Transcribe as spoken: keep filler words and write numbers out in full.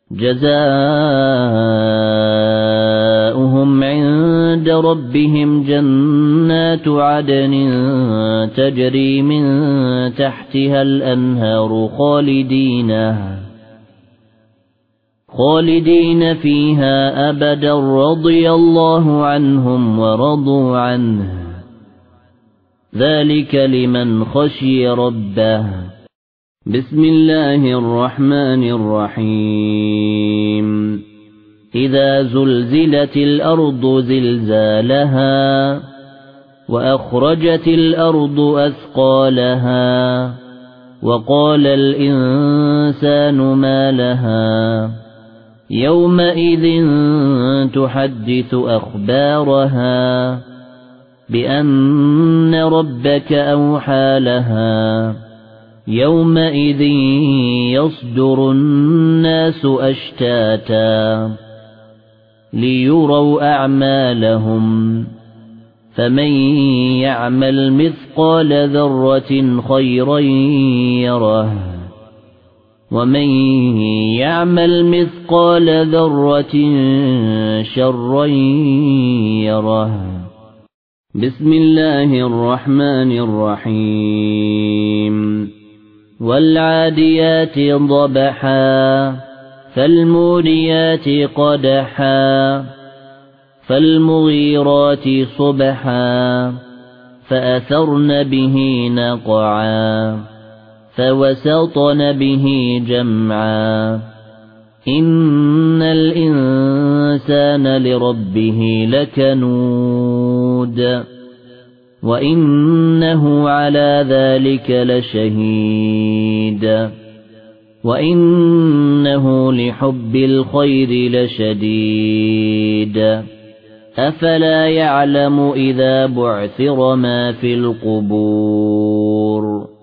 جزاؤهم عند ربهم جنات عدن تجري من تحتها الأنهار خالدين خالدين فيها أبدا رضي الله عنهم ورضوا عنه ذلك لمن خشي ربه. بسم الله الرحمن الرحيم. إذا زلزلت الأرض زلزالها وأخرجت الأرض أثقالها وقال الإنسان ما لها يومئذ تحدث أخبارها بأن ربك أوحى لها يومئذ يصدر الناس أشتاتا ليروا أعمالهم فمن يعمل مثقال ذرة خيرا يره ومن يعمل مثقال ذرة شرا يره. بسم الله الرحمن الرحيم. والعاديات ضبحا فالموريات قدحا فالمغيرات صبحا فأثرن به نقعا فوسطن به جمعا إن الإنسان لربه لكنود وإنه على ذلك لشهيد وإنه لحب الخير لشديد أفلا يعلم إذا بعثر ما في القبور